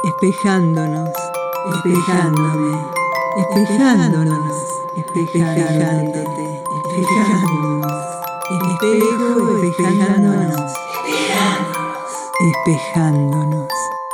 espejándonos, espejándome, espejándonos, espejándote, espejándonos, espejo, espejándonos, espejándonos.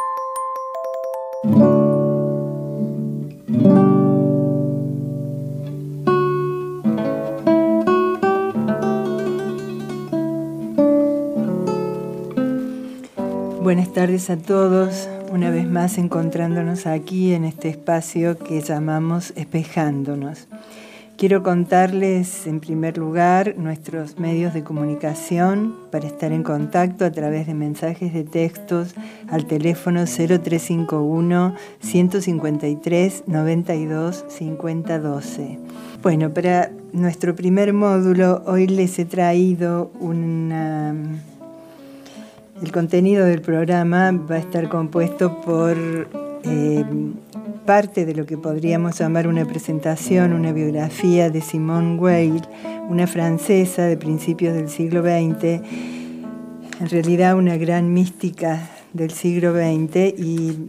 Buenas tardes a todos, una vez más encontrándonos aquí en este espacio que llamamos Espejándonos. Quiero contarles en primer lugar nuestros medios de comunicación para estar en contacto a través de mensajes de textos al teléfono 0351 153 92 50 12. Bueno, para nuestro primer módulo hoy les he traído el contenido del programa va a estar compuesto por parte de lo que podríamos llamar una presentación, una biografía de Simone Weil, una francesa de principios del siglo XX, en realidad una gran mística del siglo XX, y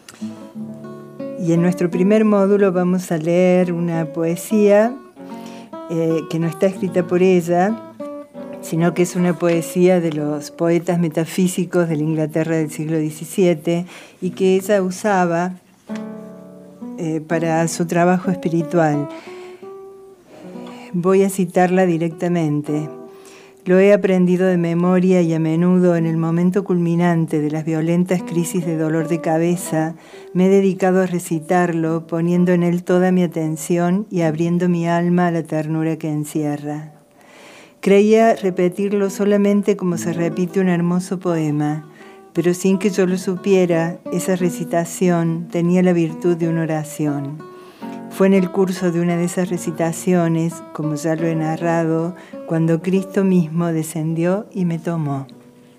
en nuestro primer módulo vamos a leer una poesía que no está escrita por ella, sino que es una poesía de los poetas metafísicos de la Inglaterra del siglo XVII y que ella usaba para su trabajo espiritual. Voy a citarla directamente. Lo he aprendido de memoria y a menudo en el momento culminante de las violentas crisis de dolor de cabeza me he dedicado a recitarlo, poniendo en él toda mi atención y abriendo mi alma a la ternura que encierra. Creía repetirlo solamente como se repite un hermoso poema, pero sin que yo lo supiera, esa recitación tenía la virtud de una oración. Fue en el curso de una de esas recitaciones, como ya lo he narrado, cuando Cristo mismo descendió y me tomó.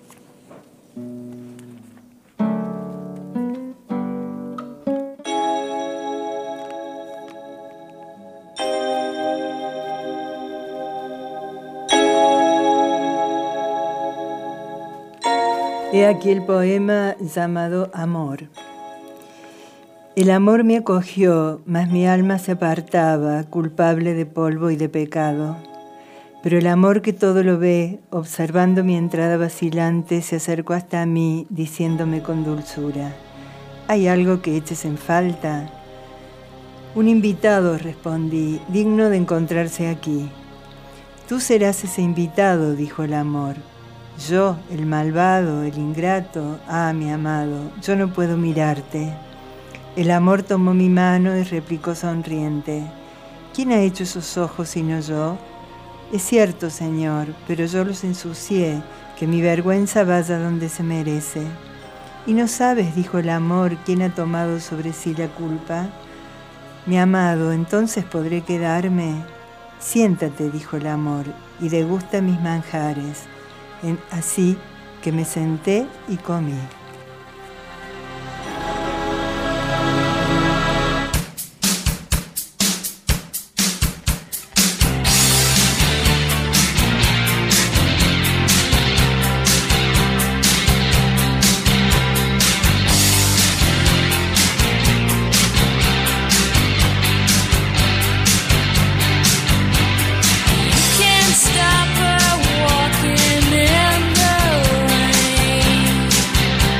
He aquí el poema llamado Amor. El amor me acogió, mas mi alma se apartaba, culpable de polvo y de pecado. Pero el amor que todo lo ve, observando mi entrada vacilante, se acercó hasta mí, diciéndome con dulzura: ¿hay algo que eches en falta? Un invitado, respondí, digno de encontrarse aquí. Tú serás ese invitado, dijo el amor. Yo, el malvado, el ingrato, mi amado, yo no puedo mirarte. El amor tomó mi mano y replicó sonriente: ¿quién ha hecho esos ojos sino yo? Es cierto, Señor, pero yo los ensucié, que mi vergüenza vaya donde se merece. ¿Y no sabes, dijo el amor, quién ha tomado sobre sí la culpa? Mi amado, ¿entonces podré quedarme? Siéntate, dijo el amor, y degusta mis manjares. Así que me senté y comí. Stop her walking in the rain.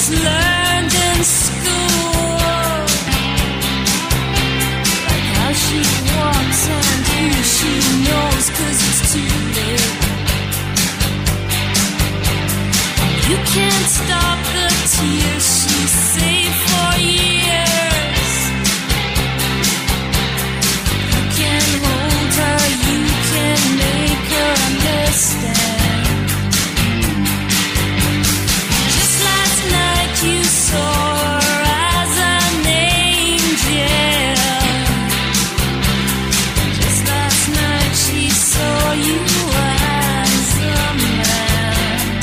she's learned in school, like how she walks and who she knows, 'cause it's too late. You can't stop the tears she saved for years. You can hold her, you can make her understand. Just last night you saw her as an angel. Just last night she saw you as a man.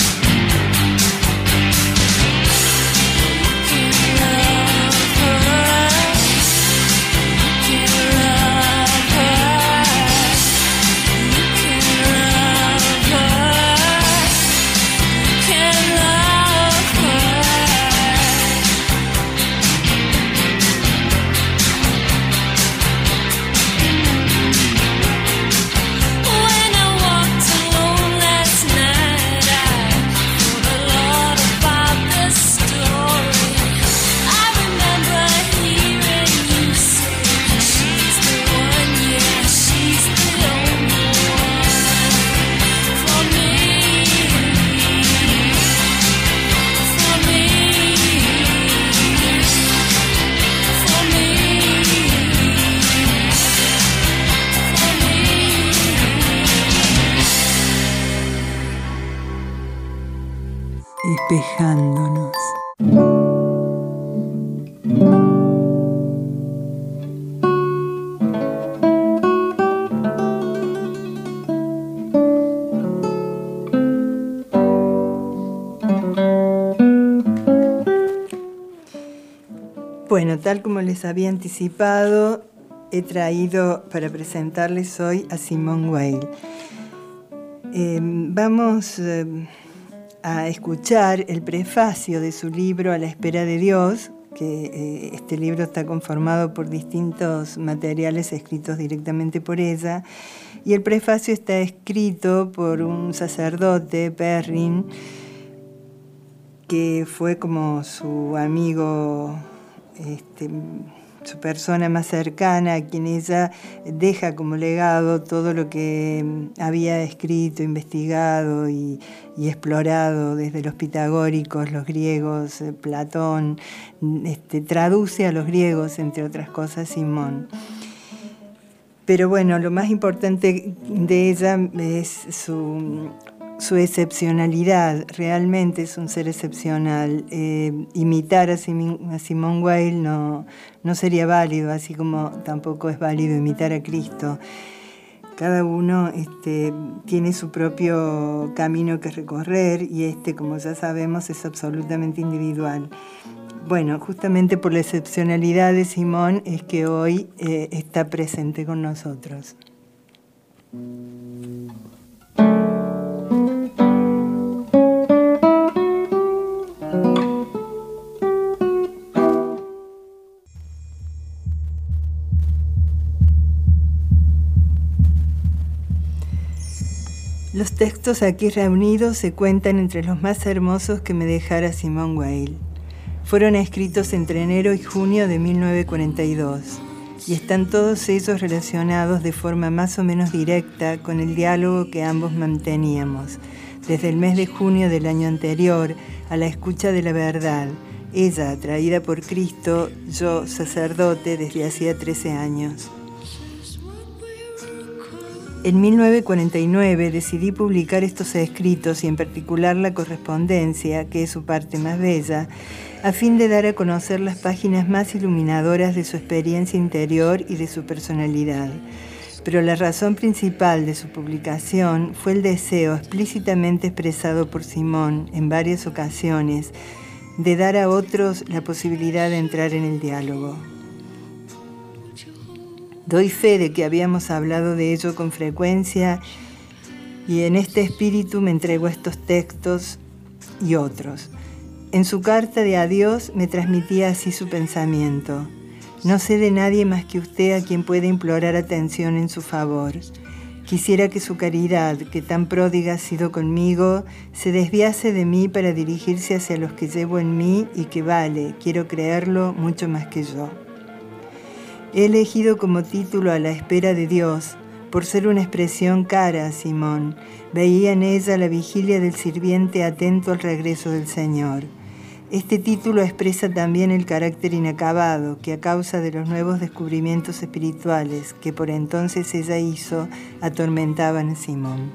You can love her, you can love her, you can love her, you can love her. When I walked alone last night, I thought a lot about the story. I remember hearing you say, she's the one, yeah, she's the only one for me, for me, for me, for me. Espejándonos. Bueno, tal como les había anticipado, he traído para presentarles hoy a Simone Weil. Vamos a escuchar el prefacio de su libro A la espera de Dios, que este libro está conformado por distintos materiales escritos directamente por ella, y el prefacio está escrito por un sacerdote, Perrin, que fue como su amigo, su persona más cercana, a quien ella deja como legado todo lo que había escrito, investigado y explorado desde los pitagóricos, los griegos, Platón, traduce a los griegos, entre otras cosas, Simón. Pero bueno, lo más importante de ella es su excepcionalidad. Realmente es un ser excepcional. Imitar a Simone Weil no sería válido, así como tampoco es válido imitar a Cristo. Cada uno tiene su propio camino que recorrer y como ya sabemos, es absolutamente individual. Bueno, justamente por la excepcionalidad de Simone es que hoy está presente con nosotros. Los textos aquí reunidos se cuentan entre los más hermosos que me dejara Simone Weil. Fueron escritos entre enero y junio de 1942 y están todos ellos relacionados de forma más o menos directa con el diálogo que ambos manteníamos, desde el mes de junio del año anterior, a la escucha de la verdad, ella atraída por Cristo, yo sacerdote desde hacía 13 años. En 1949 decidí publicar estos escritos y en particular la correspondencia, que es su parte más bella, a fin de dar a conocer las páginas más iluminadoras de su experiencia interior y de su personalidad. Pero la razón principal de su publicación fue el deseo explícitamente expresado por Simone en varias ocasiones de dar a otros la posibilidad de entrar en el diálogo. Doy fe de que habíamos hablado de ello con frecuencia y en este espíritu me entregó estos textos y otros. En su carta de adiós me transmitía así su pensamiento. No sé de nadie más que usted a quien pueda implorar atención en su favor. Quisiera que su caridad, que tan pródiga ha sido conmigo, se desviase de mí para dirigirse hacia los que llevo en mí y que vale, quiero creerlo, mucho más que yo. He elegido como título A la espera de Dios, por ser una expresión cara a Simón. Veía en ella la vigilia del sirviente atento al regreso del Señor. Este título expresa también el carácter inacabado que a causa de los nuevos descubrimientos espirituales que por entonces ella hizo, atormentaban a Simón.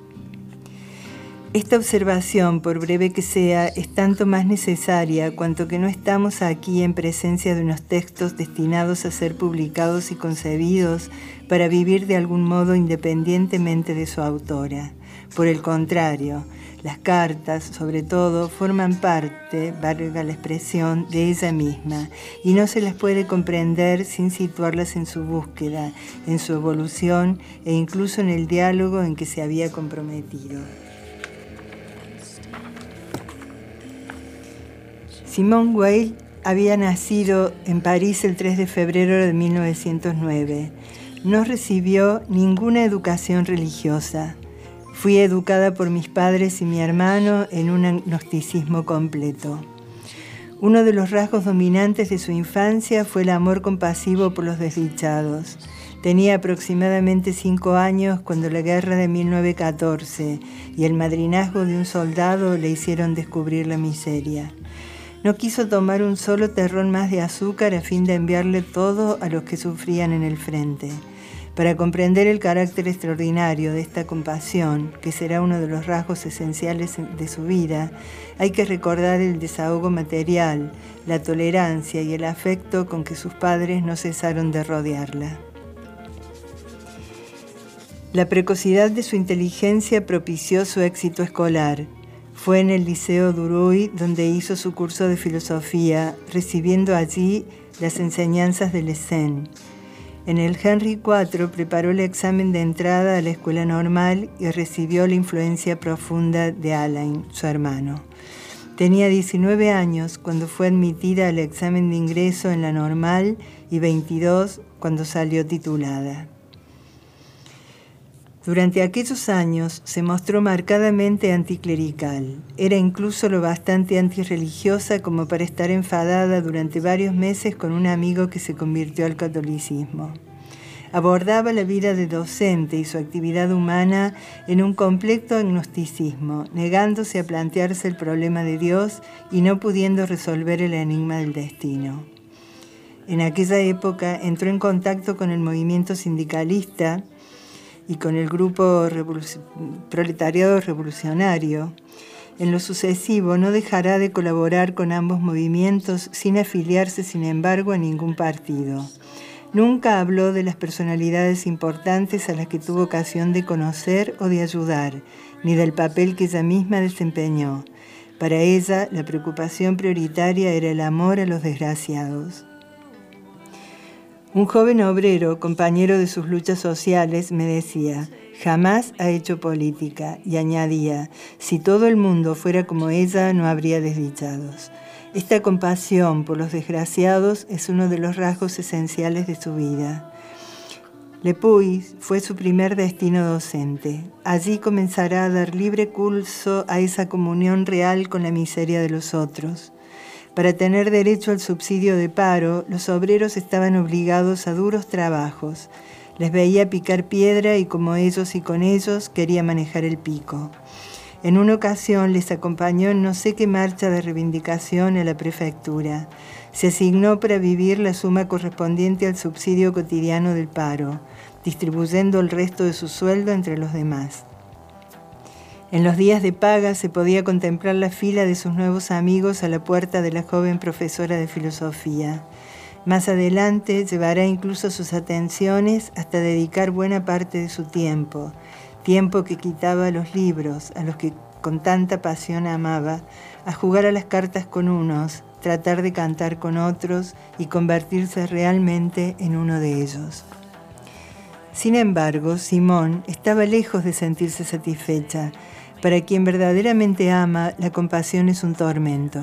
Esta observación, por breve que sea, es tanto más necesaria cuanto que no estamos aquí en presencia de unos textos destinados a ser publicados y concebidos para vivir de algún modo independientemente de su autora. Por el contrario, las cartas, sobre todo, forman parte, valga la expresión, de ella misma, y no se las puede comprender sin situarlas en su búsqueda, en su evolución e incluso en el diálogo en que se había comprometido. Simone Weil había nacido en París el 3 de febrero de 1909. No recibió ninguna educación religiosa. Fui educada por mis padres y mi hermano en un agnosticismo completo. Uno de los rasgos dominantes de su infancia fue el amor compasivo por los desdichados. Tenía aproximadamente 5 años cuando la guerra de 1914 y el madrinazgo de un soldado le hicieron descubrir la miseria. No quiso tomar un solo terrón más de azúcar a fin de enviarle todo a los que sufrían en el frente. Para comprender el carácter extraordinario de esta compasión, que será uno de los rasgos esenciales de su vida, hay que recordar el desahogo material, la tolerancia y el afecto con que sus padres no cesaron de rodearla. La precocidad de su inteligencia propició su éxito escolar. Fue en el Liceo Duruy donde hizo su curso de filosofía, recibiendo allí las enseñanzas de Lessen. En el Henry IV preparó el examen de entrada a la escuela normal y recibió la influencia profunda de Alain, su hermano. Tenía 19 años cuando fue admitida al examen de ingreso en la normal y 22 cuando salió titulada. Durante aquellos años se mostró marcadamente anticlerical. Era incluso lo bastante antirreligiosa como para estar enfadada durante varios meses con un amigo que se convirtió al catolicismo. Abordaba la vida de docente y su actividad humana en un completo agnosticismo, negándose a plantearse el problema de Dios y no pudiendo resolver el enigma del destino. En aquella época entró en contacto con el movimiento sindicalista y con el grupo proletariado revolucionario. En lo sucesivo no dejará de colaborar con ambos movimientos sin afiliarse, sin embargo, a ningún partido. Nunca habló de las personalidades importantes a las que tuvo ocasión de conocer o de ayudar, ni del papel que ella misma desempeñó. Para ella, la preocupación prioritaria era el amor a los desgraciados. Un joven obrero, compañero de sus luchas sociales, me decía: jamás ha hecho política, y añadía: si todo el mundo fuera como ella, no habría desdichados. Esta compasión por los desgraciados es uno de los rasgos esenciales de su vida. Le Puy fue su primer destino docente. Allí comenzará a dar libre curso a esa comunión real con la miseria de los otros. Para tener derecho al subsidio de paro, los obreros estaban obligados a duros trabajos. Les veía picar piedra y como ellos y con ellos quería manejar el pico. En una ocasión les acompañó en no sé qué marcha de reivindicación a la prefectura. Se asignó para vivir la suma correspondiente al subsidio cotidiano del paro, distribuyendo el resto de su sueldo entre los demás. En los días de paga se podía contemplar la fila de sus nuevos amigos a la puerta de la joven profesora de filosofía. Más adelante llevará incluso sus atenciones hasta dedicar buena parte de su tiempo que quitaba a los libros, a los que con tanta pasión amaba, a jugar a las cartas con unos, tratar de cantar con otros y convertirse realmente en uno de ellos. Sin embargo, Simone estaba lejos de sentirse satisfecha. Para quien verdaderamente ama, la compasión es un tormento.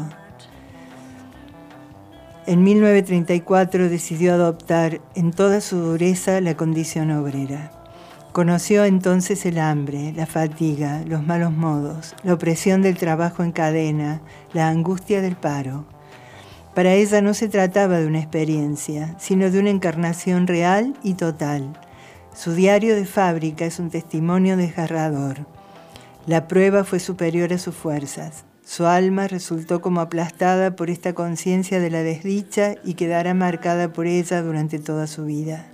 En 1934 decidió adoptar en toda su dureza la condición obrera. Conoció entonces el hambre, la fatiga, los malos modos, la opresión del trabajo en cadena, la angustia del paro. Para ella no se trataba de una experiencia, sino de una encarnación real y total. Su diario de fábrica es un testimonio desgarrador. La prueba fue superior a sus fuerzas. Su alma resultó como aplastada por esta conciencia de la desdicha y quedará marcada por ella durante toda su vida.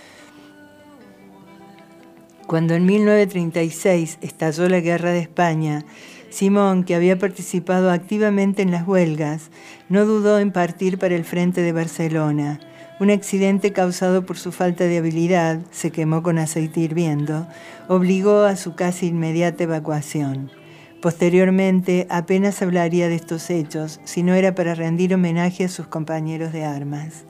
Cuando en 1936 estalló la Guerra de España, Simón, que había participado activamente en las huelgas, no dudó en partir para el frente de Barcelona. Un accidente causado por su falta de habilidad, se quemó con aceite hirviendo, obligó a su casi inmediata evacuación. Posteriormente, apenas hablaría de estos hechos, si no era para rendir homenaje a sus compañeros de armas.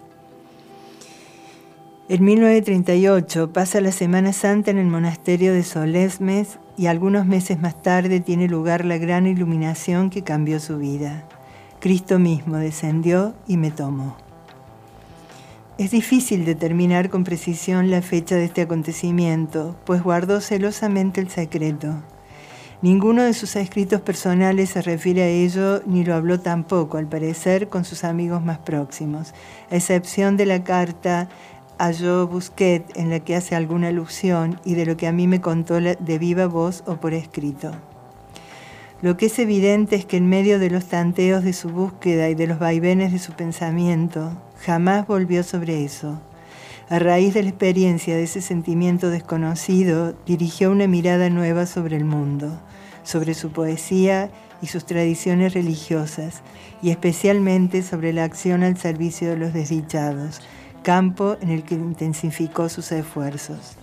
En 1938 pasa la Semana Santa en el monasterio de Solesmes y algunos meses más tarde tiene lugar la gran iluminación que cambió su vida. Cristo mismo descendió y me tomó. Es difícil determinar con precisión la fecha de este acontecimiento, pues guardó celosamente el secreto. Ninguno de sus escritos personales se refiere a ello, ni lo habló tampoco, al parecer, con sus amigos más próximos, a excepción de la carta a Jo Busquet, en la que hace alguna alusión, y de lo que a mí me contó de viva voz o por escrito. Lo que es evidente es que en medio de los tanteos de su búsqueda y de los vaivenes de su pensamiento, jamás volvió sobre eso. A raíz de la experiencia de ese sentimiento desconocido, dirigió una mirada nueva sobre el mundo, sobre su poesía y sus tradiciones religiosas, y especialmente sobre la acción al servicio de los desdichados, campo en el que intensificó sus esfuerzos.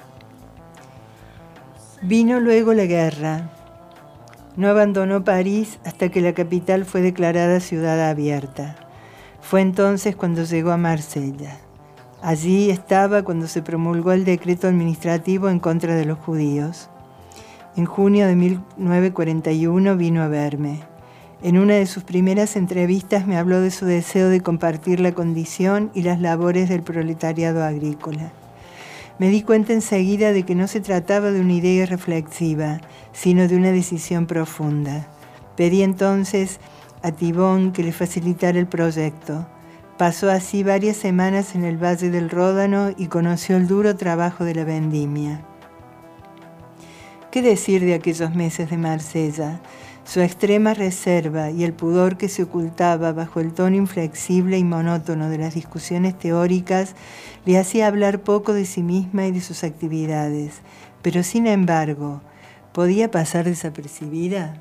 Vino luego la guerra. No abandonó París hasta que la capital fue declarada ciudad abierta. Fue entonces cuando llegó a Marsella. Allí estaba cuando se promulgó el decreto administrativo en contra de los judíos. En junio de 1941 vino a verme. En una de sus primeras entrevistas me habló de su deseo de compartir la condición y las labores del proletariado agrícola. Me di cuenta enseguida de que no se trataba de una idea reflexiva, sino de una decisión profunda. Pedí entonces a Thibon que le facilitara el proyecto. Pasó así varias semanas en el Valle del Ródano y conoció el duro trabajo de la vendimia. ¿Qué decir de aquellos meses de Marsella? Su extrema reserva y el pudor que se ocultaba bajo el tono inflexible y monótono de las discusiones teóricas le hacía hablar poco de sí misma y de sus actividades, pero sin embargo, ¿podía pasar desapercibida?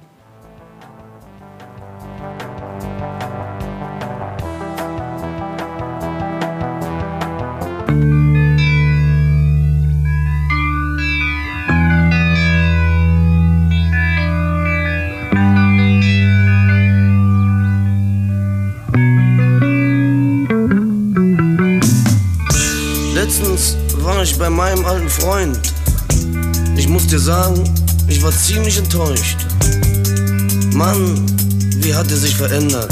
Letztens war ich bei meinem alten Freund. Ich muss dir sagen, ich war ziemlich enttäuscht. Mann, wie hat er sich verändert?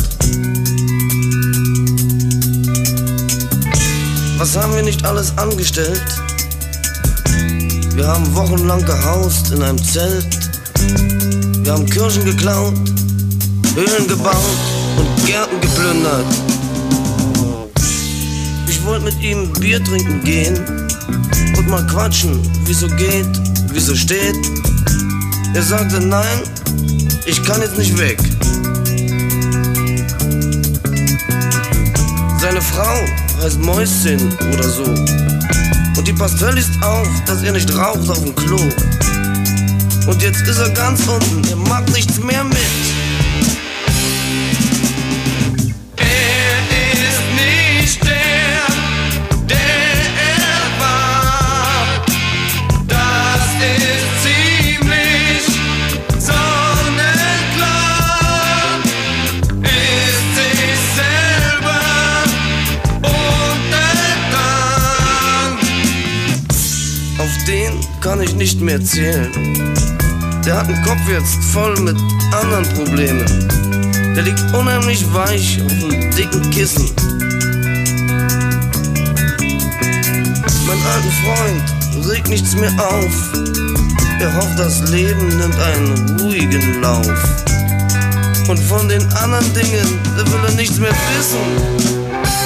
Was haben wir nicht alles angestellt? Wir haben wochenlang gehaust in einem Zelt. Wir haben Kirchen geklaut, Höhlen gebaut und Gärten geplündert. Ich wollte mit ihm Bier trinken gehen und mal quatschen, wieso geht, wieso steht. Er sagte nein, ich kann jetzt nicht weg. Seine Frau heißt Mäuschen oder so und die passt völlig auf, dass er nicht raucht auf dem Klo. Und jetzt ist er ganz unten, er macht nichts mehr mit. Kann ich nicht mehr zählen. Der hat den Kopf jetzt voll mit anderen Problemen. Der liegt unheimlich weich auf einem dicken Kissen. Mein alter Freund regt nichts mehr auf. Er hofft, das Leben nimmt einen ruhigen Lauf. Und von den anderen Dingen, da will er nichts mehr wissen.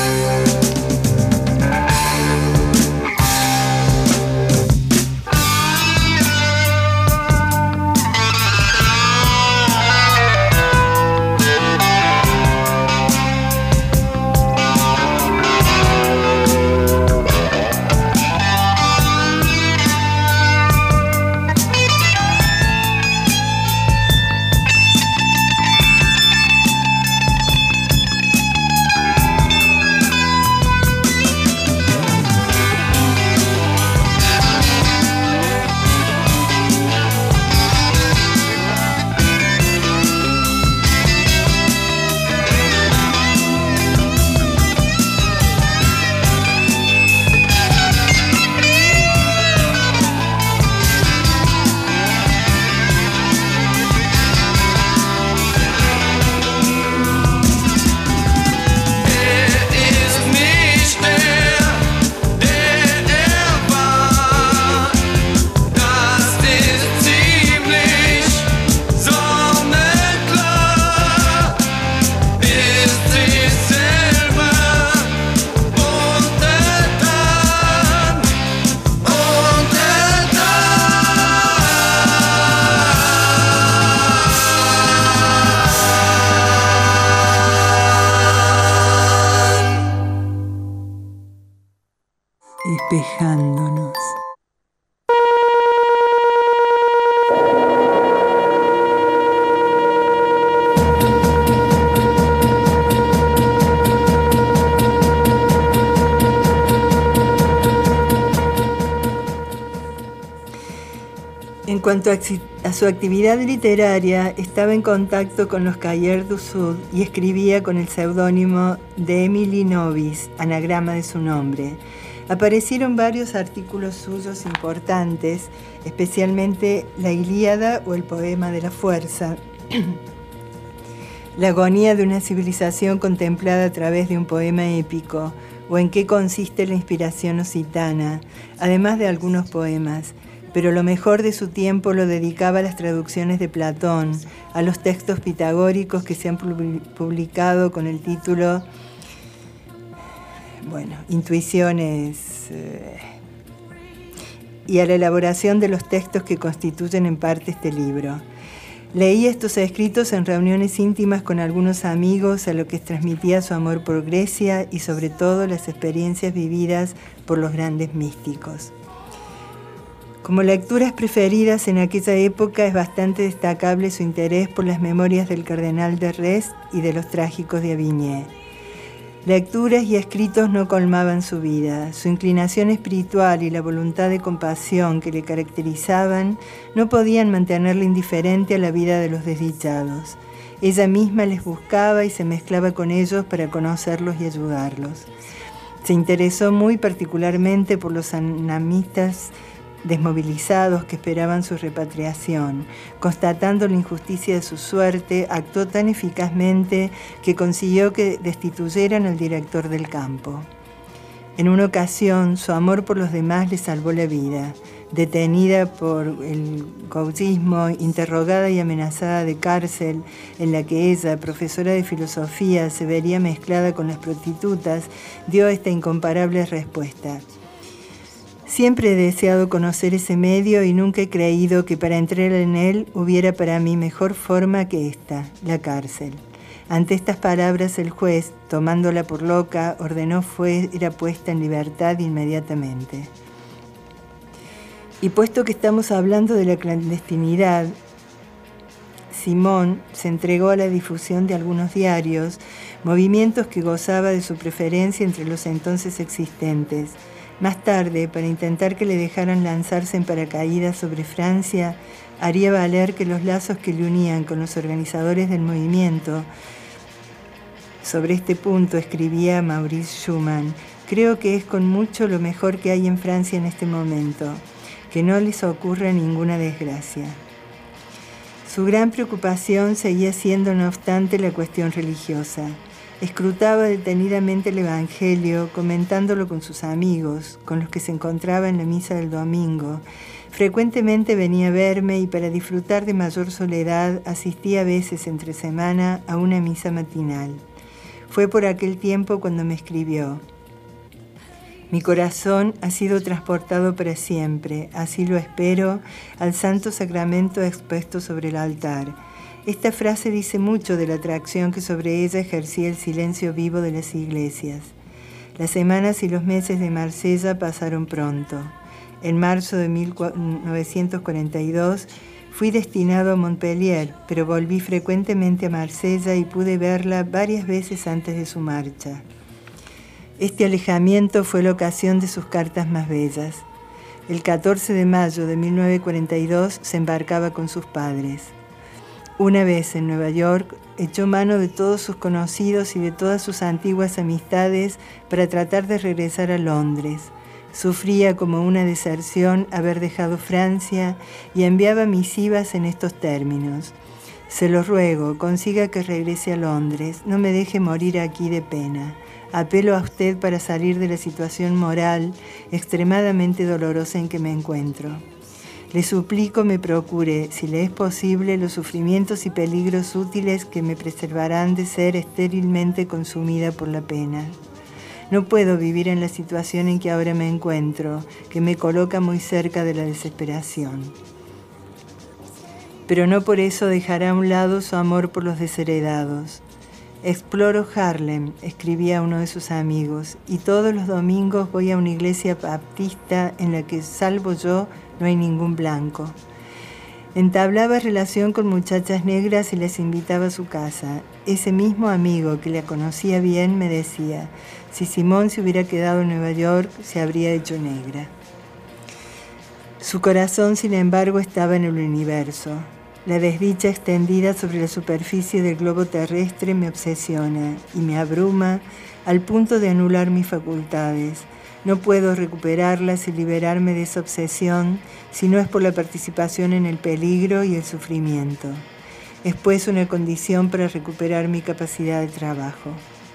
Espejándonos. En cuanto a su actividad literaria, estaba en contacto con los Cahiers du Sud y escribía con el seudónimo de Émilie Novis, anagrama de su nombre. Aparecieron varios artículos suyos importantes, especialmente La Ilíada o el poema de la fuerza, La agonía de una civilización contemplada a través de un poema épico, o En qué consiste la inspiración occitana, además de algunos poemas. Pero lo mejor de su tiempo lo dedicaba a las traducciones de Platón, a los textos pitagóricos que se han publicado con el título, Intuiciones, y a la elaboración de los textos que constituyen en parte este libro. Leí estos escritos en reuniones íntimas con algunos amigos, a lo que transmitía su amor por Grecia y sobre todo las experiencias vividas por los grandes místicos. Como lecturas preferidas en aquella época es bastante destacable su interés por las memorias del cardenal de Retz y de los trágicos de Avignon. Lecturas y escritos no colmaban su vida. Su inclinación espiritual y la voluntad de compasión que le caracterizaban no podían mantenerle indiferente a la vida de los desdichados. Ella misma les buscaba y se mezclaba con ellos para conocerlos y ayudarlos. Se interesó muy particularmente por los anamistas desmovilizados que esperaban su repatriación. Constatando la injusticia de su suerte, actuó tan eficazmente que consiguió que destituyeran al director del campo. En una ocasión, su amor por los demás le salvó la vida. Detenida por el gauchismo, interrogada y amenazada de cárcel, en la que ella, profesora de filosofía, se vería mezclada con las prostitutas, dio esta incomparable respuesta: siempre he deseado conocer ese medio y nunca he creído que para entrar en él hubiera para mí mejor forma que esta, la cárcel. Ante estas palabras el juez, tomándola por loca, ordenó fuera puesta en libertad inmediatamente. Y puesto que estamos hablando de la clandestinidad, Simón se entregó a la difusión de algunos diarios, movimientos que gozaba de su preferencia entre los entonces existentes. Más tarde, para intentar que le dejaran lanzarse en paracaídas sobre Francia, haría valer que los lazos que le unían con los organizadores del movimiento. Sobre este punto escribía Maurice Schumann: creo que es con mucho lo mejor que hay en Francia en este momento, que no les ocurra ninguna desgracia. Su gran preocupación seguía siendo, no obstante, la cuestión religiosa. Escrutaba detenidamente el Evangelio, comentándolo con sus amigos, con los que se encontraba en la misa del domingo. Frecuentemente venía a verme y para disfrutar de mayor soledad asistía a veces entre semana a una misa matinal. Fue por aquel tiempo cuando me escribió: mi corazón ha sido transportado para siempre, así lo espero, al santo sacramento expuesto sobre el altar. Esta frase dice mucho de la atracción que sobre ella ejercía el silencio vivo de las iglesias. Las semanas y los meses de Marsella pasaron pronto. En marzo de 1942 fui destinado a Montpellier, pero volví frecuentemente a Marsella y pude verla varias veces antes de su marcha. Este alejamiento fue la ocasión de sus cartas más bellas. El 14 de mayo de 1942 se embarcaba con sus padres. Una vez en Nueva York, echó mano de todos sus conocidos y de todas sus antiguas amistades para tratar de regresar a Londres. Sufría como una deserción haber dejado Francia y enviaba misivas en estos términos: se lo ruego, consiga que regrese a Londres, no me deje morir aquí de pena. Apelo a usted para salir de la situación moral extremadamente dolorosa en que me encuentro. Le suplico me procure, si le es posible, los sufrimientos y peligros útiles que me preservarán de ser estérilmente consumida por la pena. No puedo vivir en la situación en que ahora me encuentro, que me coloca muy cerca de la desesperación. Pero no por eso dejará a un lado su amor por los desheredados. Exploro Harlem, escribía uno de sus amigos, y todos los domingos voy a una iglesia baptista en la que, salvo yo, no hay ningún blanco. Entablaba relación con muchachas negras y les invitaba a su casa. Ese mismo amigo que la conocía bien me decía: si Simón se hubiera quedado en Nueva York, se habría hecho negra. Su corazón, sin embargo, estaba en el universo. La desdicha extendida sobre la superficie del globo terrestre me obsesiona y me abruma al punto de anular mis facultades. No puedo recuperarlas y liberarme de esa obsesión si no es por la participación en el peligro y el sufrimiento. Es pues una condición para recuperar mi capacidad de trabajo.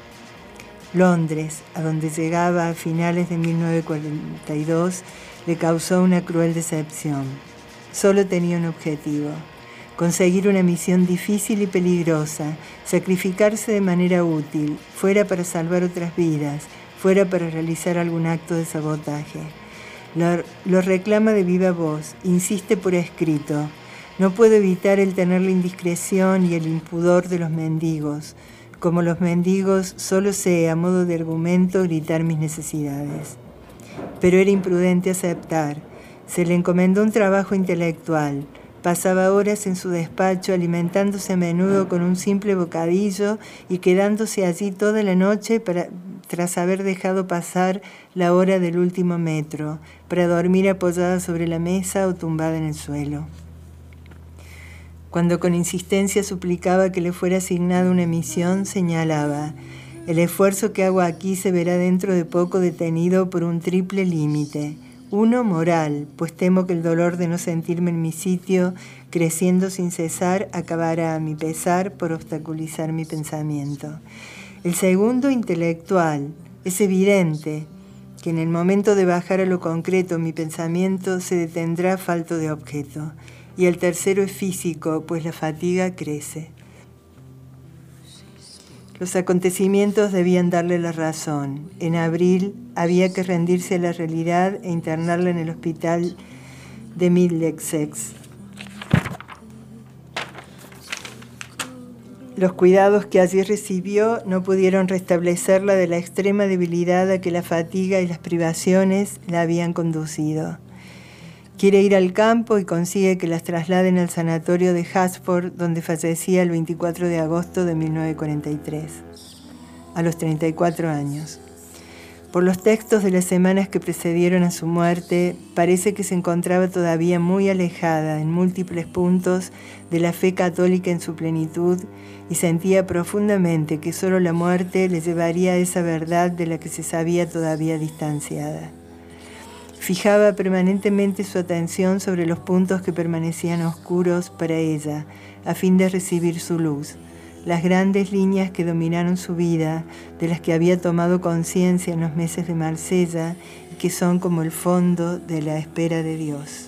Londres, a donde llegaba a finales de 1942, le causó una cruel decepción. Solo tenía un objetivo: conseguir una misión difícil y peligrosa, sacrificarse de manera útil, fuera para salvar otras vidas, fuera para realizar algún acto de sabotaje. Lo reclama de viva voz, insiste por escrito. No puedo evitar el tener la indiscreción y el impudor de los mendigos. Como los mendigos, solo sé, a modo de argumento, gritar mis necesidades. Pero era imprudente aceptar. Se le encomendó un trabajo intelectual. Pasaba horas en su despacho alimentándose a menudo con un simple bocadillo y quedándose allí toda la noche tras haber dejado pasar la hora del último metro, para dormir apoyada sobre la mesa o tumbada en el suelo. Cuando con insistencia suplicaba que le fuera asignada una misión, señalaba: el esfuerzo que hago aquí se verá dentro de poco detenido por un triple límite. Uno, moral, pues temo que el dolor de no sentirme en mi sitio, creciendo sin cesar, acabará a mi pesar por obstaculizar mi pensamiento. El segundo, intelectual. Es evidente que en el momento de bajar a lo concreto mi pensamiento se detendrá falto de objeto. Y el tercero es físico, pues la fatiga crece. Los acontecimientos debían darle la razón. En abril había que rendirse a la realidad e internarla en el hospital de Middlesex. Los cuidados que allí recibió no pudieron restablecerla de la extrema debilidad a que la fatiga y las privaciones la habían conducido. Quiere ir al campo y consigue que las trasladen al sanatorio de Hasford, donde fallecía el 24 de agosto de 1943, a los 34 años. Por los textos de las semanas que precedieron a su muerte, parece que se encontraba todavía muy alejada en múltiples puntos de la fe católica en su plenitud y sentía profundamente que solo la muerte le llevaría a esa verdad de la que se sabía todavía distanciada. Fijaba permanentemente su atención sobre los puntos que permanecían oscuros para ella, a fin de recibir su luz. las grandes líneas que dominaron su vida, de las que había tomado conciencia en los meses de Marsella y que son como el fondo de la espera de Dios.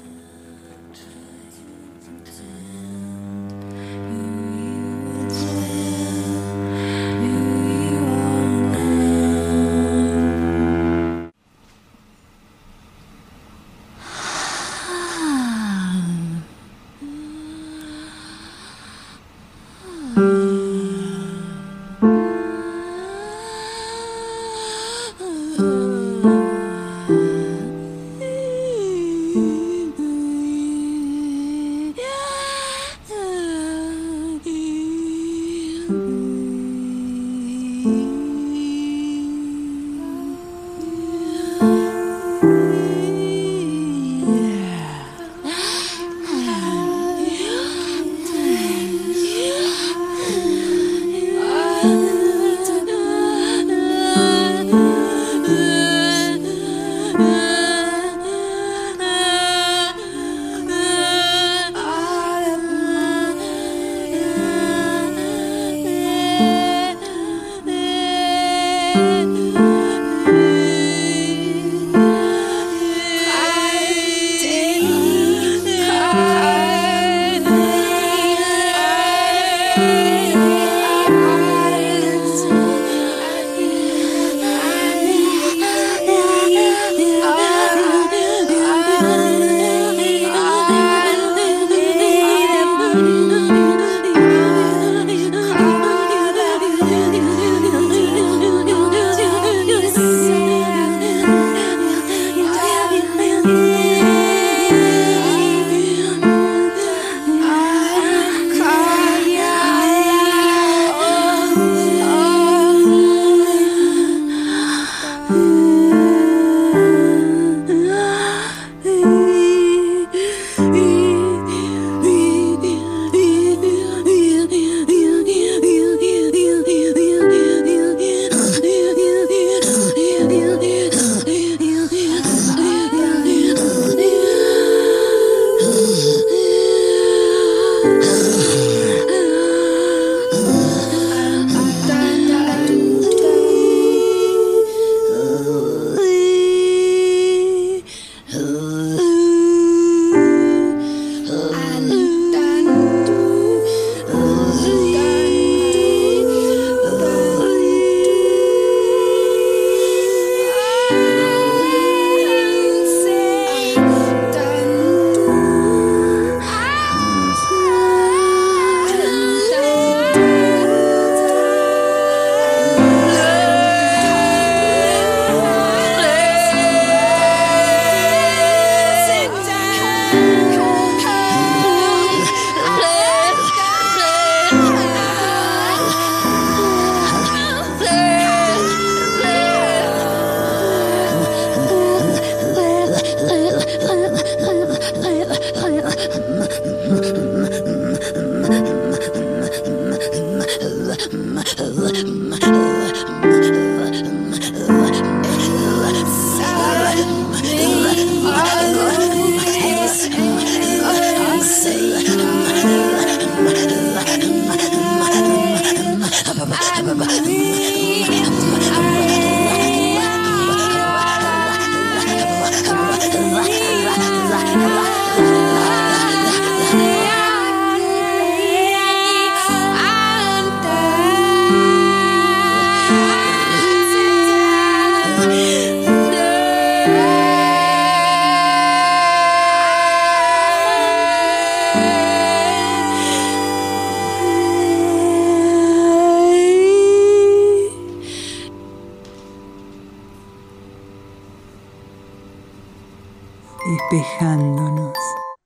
Espejándonos.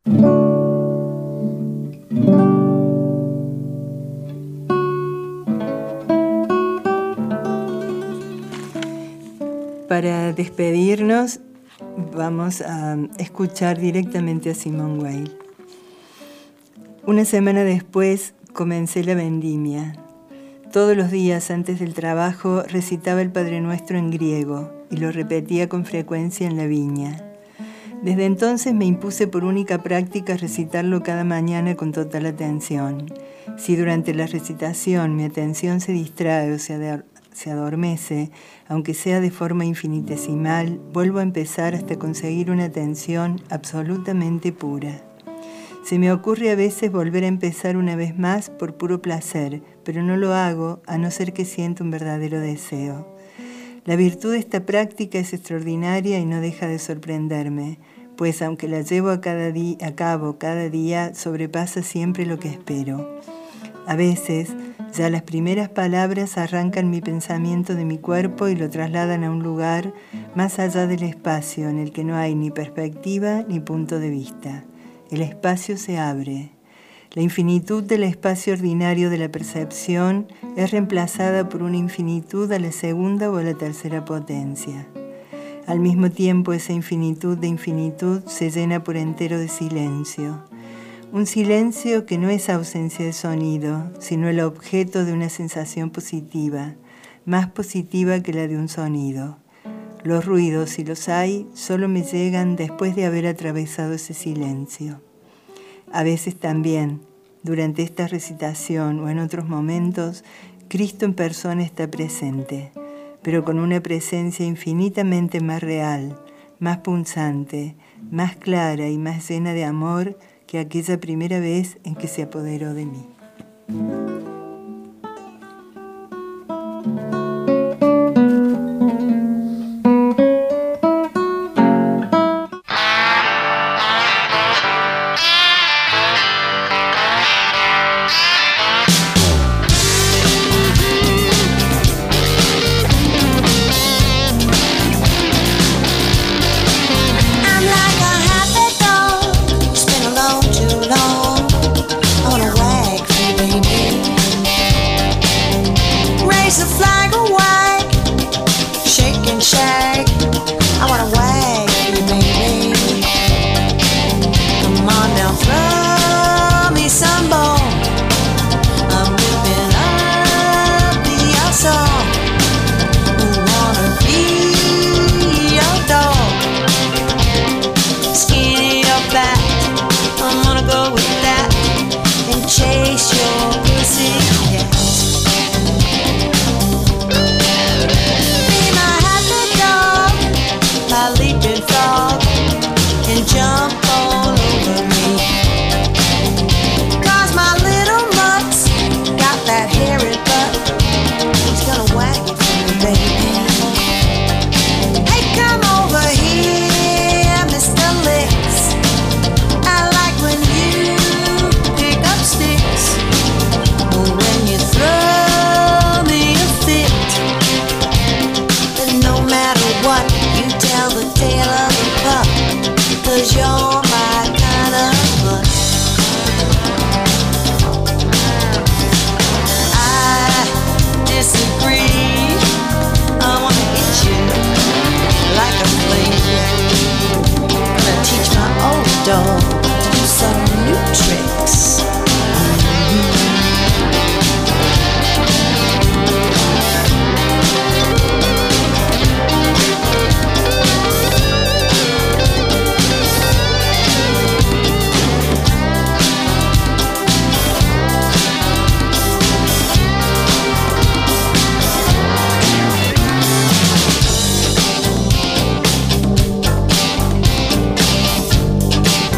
Para despedirnos, vamos a escuchar directamente a Simone Weil. Una semana después comencé la vendimia. Todos los días antes del trabajo recitaba el Padre Nuestro en griego y lo repetía con frecuencia en la viña. Desde entonces me impuse por única práctica recitarlo cada mañana con total atención. Si durante la recitación mi atención se distrae o se adormece, aunque sea de forma infinitesimal, vuelvo a empezar hasta conseguir una atención absolutamente pura. Se me ocurre a veces volver a empezar una vez más por puro placer, pero no lo hago a no ser que sienta un verdadero deseo. La virtud de esta práctica es extraordinaria y no deja de sorprenderme, pues aunque la llevo a cabo cada día, sobrepasa siempre lo que espero. A veces, ya las primeras palabras arrancan mi pensamiento de mi cuerpo y lo trasladan a un lugar más allá del espacio en el que no hay ni perspectiva ni punto de vista. El espacio se abre. La infinitud del espacio ordinario de la percepción es reemplazada por una infinitud a la segunda o a la tercera potencia. Al mismo tiempo, esa infinitud de infinitud se llena por entero de silencio. Un silencio que no es ausencia de sonido, sino el objeto de una sensación positiva, más positiva que la de un sonido. Los ruidos, si los hay, solo me llegan después de haber atravesado ese silencio. A veces también, durante esta recitación o en otros momentos, Cristo en persona está presente, pero con una presencia infinitamente más real, más punzante, más clara y más llena de amor que aquella primera vez en que se apoderó de mí.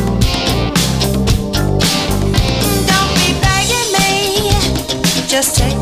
Just take